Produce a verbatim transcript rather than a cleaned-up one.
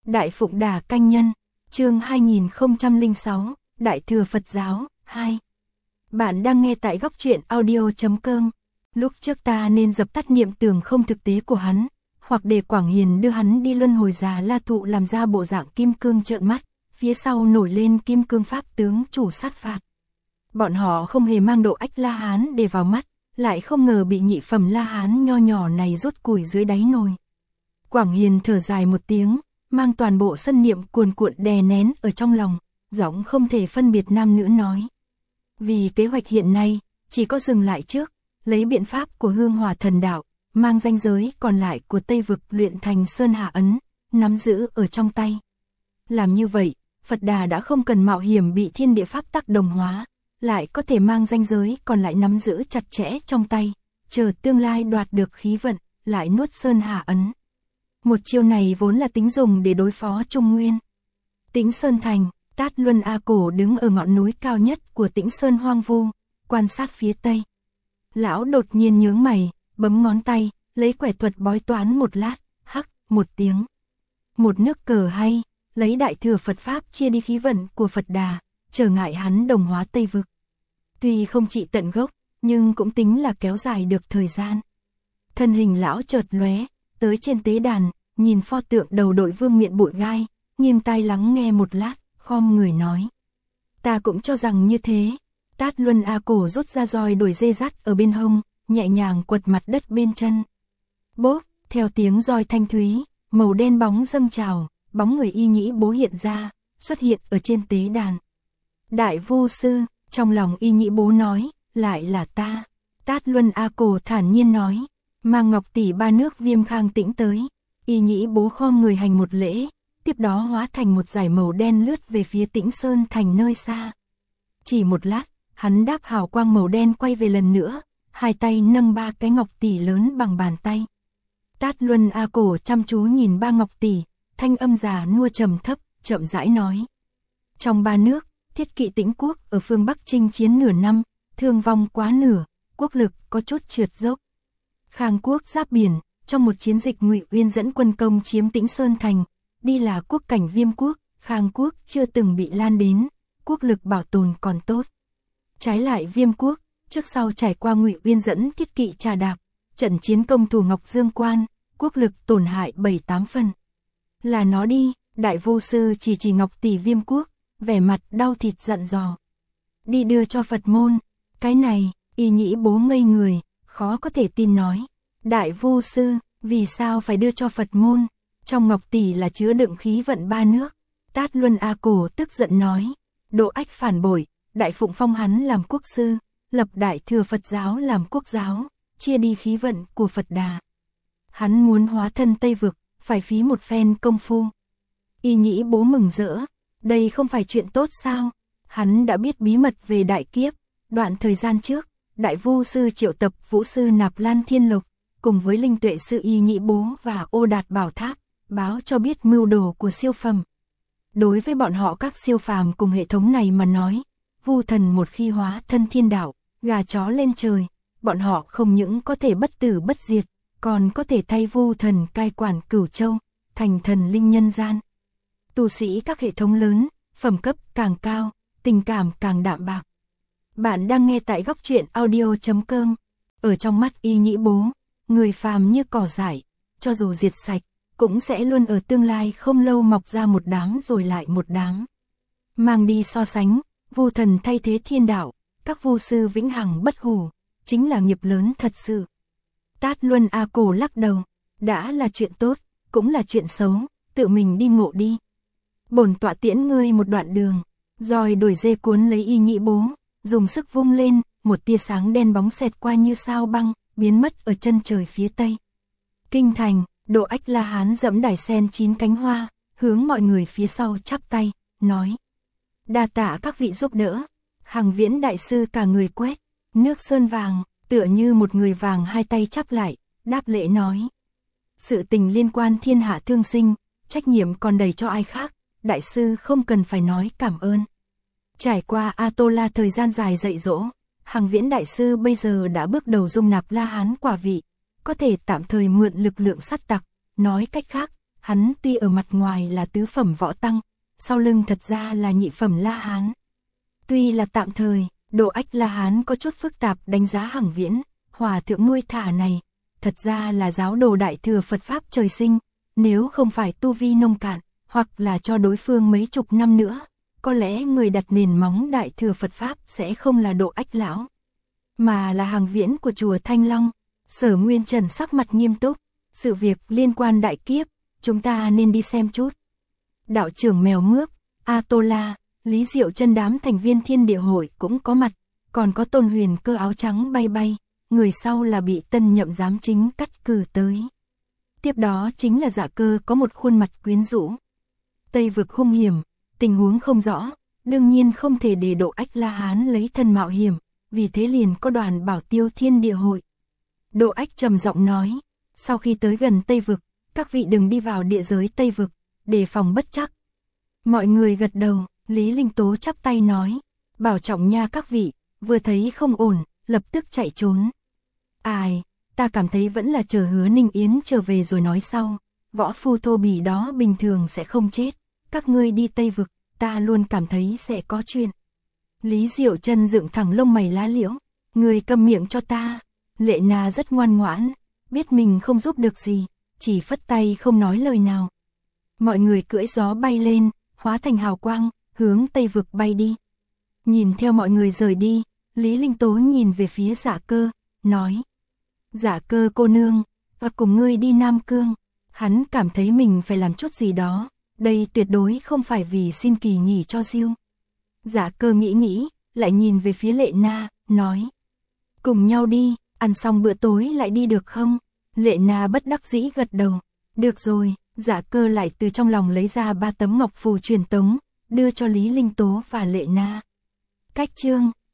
Đại Phụng Đà Canh Nhân, chương hai nghìn không trăm lẻ sáu, Đại Thừa Phật Giáo, hai. Bạn đang nghe tại góc truyện audio chấm com. Lúc trước ta nên dập tắt niệm tưởng không thực tế của hắn, hoặc để Quảng Hiền đưa hắn đi luân hồi già La Thụ làm ra bộ dạng kim cương trợn mắt, phía sau nổi lên kim cương pháp tướng chủ sát phạt. Bọn họ không hề mang độ ách La Hán để vào mắt, lại không ngờ bị nhị phẩm La Hán nho nhỏ này rút củi dưới đáy nồi. Quảng Hiền thở dài một tiếng, mang toàn bộ sân niệm cuồn cuộn đè nén ở trong lòng, giọng không thể phân biệt nam nữ nói. Vì kế hoạch hiện nay, chỉ có dừng lại trước, lấy biện pháp của Hương Hỏa Thần Đạo, mang ranh giới còn lại của Tây Vực luyện thành Sơn Hà Ấn, nắm giữ ở trong tay. Làm như vậy, Phật Đà đã không cần mạo hiểm bị thiên địa pháp tắc đồng hóa, lại có thể mang ranh giới còn lại nắm giữ chặt chẽ trong tay, chờ tương lai đoạt được khí vận, lại nuốt Sơn Hà Ấn. Một chiêu này vốn là tính dùng để đối phó Trung Nguyên. Tĩnh Sơn Thành, Tát Luân A Cổ đứng ở ngọn núi cao nhất của Tĩnh Sơn hoang vu, quan sát phía tây. Lão đột nhiên nhướng mày, bấm ngón tay, lấy quẻ thuật bói toán một lát, hắc, một tiếng. Một nước cờ hay, lấy Đại Thừa Phật Pháp chia đi khí vận của Phật Đà, trở ngại hắn đồng hóa Tây Vực. Tuy không trị tận gốc, nhưng cũng tính là kéo dài được thời gian. Thân hình lão chợt lóe, tới trên tế đàn, nhìn pho tượng đầu đội vương miện bụi gai, nghiêm tai lắng nghe một lát, khom người nói. Ta cũng cho rằng như thế. Tát Luân A Cổ rút ra roi đuổi dê dắt ở bên hông, nhẹ nhàng quật mặt đất bên chân. Bốp, theo tiếng roi thanh thúy, màu đen bóng dâng trào, bóng người Y Nhĩ Bố hiện ra, xuất hiện ở trên tế đàn. Đại Vu Sư, trong lòng Y Nhĩ Bố nói, lại là ta. Tát Luân A Cổ thản nhiên nói, mang ngọc tỷ ba nước Viêm Khang Tĩnh tới. Y Nhĩ Bố khom người hành một lễ, tiếp đó hóa thành một dải màu đen lướt về phía Tĩnh Sơn Thành nơi xa. Chỉ một lát, hắn đáp hào quang màu đen quay về lần nữa, hai tay nâng ba cái ngọc tỷ lớn bằng bàn tay. Tát Luân A Cổ chăm chú nhìn ba ngọc tỷ, thanh âm già nua trầm thấp, chậm rãi nói. Trong ba nước, Thiết Kỵ Tĩnh Quốc ở phương Bắc chinh chiến nửa năm, thương vong quá nửa, quốc lực có chút trượt dốc. Khang Quốc giáp biển, trong một chiến dịch Ngụy Uyên dẫn quân công chiếm Tĩnh Sơn Thành, đi là quốc cảnh Viêm Quốc, Khang Quốc chưa từng bị lan đến, quốc lực bảo tồn còn tốt. Trái lại Viêm Quốc, trước sau trải qua Ngụy Uyên dẫn Thiết Kỵ trà đạp, trận chiến công thủ Ngọc Dương Quan, quốc lực tổn hại bảy tám phần. Là nó đi, Đại Vô Sư chỉ chỉ ngọc tỷ Viêm Quốc, vẻ mặt đau thịt dặn dò. Đi đưa cho Phật môn, cái này, Y Nhĩ Bố ngây người, khó có thể tin nói. Đại Vô Sư, vì sao phải đưa cho Phật môn? Trong ngọc tỷ là chứa đựng khí vận ba nước. Tát Luân A Cổ tức giận nói. Độ ách phản bội, Đại Phụng phong hắn làm quốc sư, lập Đại Thừa Phật Giáo làm quốc giáo, chia đi khí vận của Phật Đà. Hắn muốn hóa thân Tây Vực, phải phí một phen công phu. Y Nhĩ Bố mừng rỡ, đây không phải chuyện tốt sao? Hắn đã biết bí mật về đại kiếp. Đoạn thời gian trước, Đại Vu Sư triệu tập Vũ Sư Nạp Lan Thiên Lộc, cùng với Linh Tuệ Sư Y Nhĩ Bố và Ô Đạt Bảo Tháp, báo cho biết mưu đồ của siêu phẩm. Đối với bọn họ các siêu phàm cùng hệ thống này mà nói, Vu Thần một khi hóa thân thiên đạo, gà chó lên trời, bọn họ không những có thể bất tử bất diệt, còn có thể thay Vu Thần cai quản Cửu Châu, thành thần linh nhân gian. Tu sĩ các hệ thống lớn, phẩm cấp càng cao, tình cảm càng đạm bạc. Bạn đang nghe tại góc truyện audio chấm com. Ở trong mắt Y Nhĩ Bố, người phàm như cỏ dại, cho dù diệt sạch, cũng sẽ luôn ở tương lai không lâu mọc ra một đám rồi lại một đám. Mang đi so sánh, Vu Thần thay thế thiên đạo, các vu sư vĩnh hằng bất hủ, chính là nghiệp lớn thật sự. Tát Luân A Cổ lắc đầu, đã là chuyện tốt, cũng là chuyện xấu, tự mình đi ngộ đi. Bổn tọa tiễn ngươi một đoạn đường, roi đuổi dê cuốn lấy Y Nhĩ Bố, dùng sức vung lên, một tia sáng đen bóng xẹt qua như sao băng, biến mất ở chân trời phía tây. Kinh thành, Độ Ách La Hán dẫm đài sen chín cánh hoa, hướng mọi người phía sau chắp tay, nói. Đa tạ các vị giúp đỡ. Hằng Viễn Đại Sư cả người quét, nước sơn vàng, tựa như một người vàng hai tay chắp lại, đáp lễ nói. Sự tình liên quan thiên hạ thương sinh, trách nhiệm còn đầy cho ai khác, Đại Sư không cần phải nói cảm ơn. Trải qua A-tô-la thời gian dài dạy dỗ, Hằng Viễn Đại Sư bây giờ đã bước đầu dung nạp La Hán quả vị, có thể tạm thời mượn lực lượng sát tặc, nói cách khác, hắn tuy ở mặt ngoài là tứ phẩm võ tăng, sau lưng thật ra là nhị phẩm La Hán. Tuy là tạm thời, Độ Ách La Hán có chút phức tạp đánh giá Hằng Viễn, hòa thượng nuôi thả này, thật ra là giáo đồ đại thừa Phật Pháp trời sinh, nếu không phải tu vi nông cạn, hoặc là cho đối phương mấy chục năm nữa, có lẽ người đặt nền móng đại thừa Phật Pháp sẽ không là Độ Ách lão, mà là Hằng Viễn của chùa Thanh Long. Sở Nguyên Trần sắc mặt nghiêm túc, sự việc liên quan đại kiếp, chúng ta nên đi xem chút. Đạo trưởng Mèo Mướp, A Tô La, Lý Diệu Chân đám thành viên Thiên Địa Hội cũng có mặt, còn có Tôn Huyền Cơ áo trắng bay bay, người sau là bị tân nhậm giám chính cắt cử tới. Tiếp đó chính là Dạ Cơ có một khuôn mặt quyến rũ. Tây vực hung hiểm, tình huống không rõ, đương nhiên không thể để Độ Ách La Hán lấy thân mạo hiểm, vì thế liền có đoàn bảo tiêu Thiên Địa Hội. Độ Ách trầm giọng nói, sau khi tới gần Tây vực, các vị đừng đi vào địa giới Tây vực, đề phòng bất trắc. Mọi người gật đầu, Lý Linh Tố chắp tay nói, bảo trọng nha các vị, vừa thấy không ổn, lập tức chạy trốn. Ai, ta cảm thấy vẫn là chờ Hứa Ninh Yến trở về rồi nói sau, võ phu thô bỉ đó bình thường sẽ không chết, các ngươi đi Tây vực, ta luôn cảm thấy sẽ có chuyện. Lý Diệu Chân dựng thẳng lông mày lá liễu, người câm miệng cho ta. Lệ Na rất ngoan ngoãn, biết mình không giúp được gì, chỉ phất tay không nói lời nào. Mọi người cưỡi gió bay lên, hóa thành hào quang, hướng Tây vực bay đi. Nhìn theo mọi người rời đi, Lý Linh Tố nhìn về phía Dạ Cơ, nói: Dạ Cơ cô nương, và cùng ngươi đi Nam Cương. Hắn cảm thấy mình phải làm chút gì đó, đây tuyệt đối không phải vì xin kỳ nghỉ cho riêng. Dạ Cơ nghĩ nghĩ, lại nhìn về phía Lệ Na, nói: cùng nhau đi, ăn xong bữa tối lại đi được không? Lệ Na bất đắc dĩ gật đầu, được rồi. Dạ Cơ lại từ trong lòng lấy ra ba tấm ngọc phù truyền tống, đưa cho Lý Linh Tố và Lệ Na. Cách chương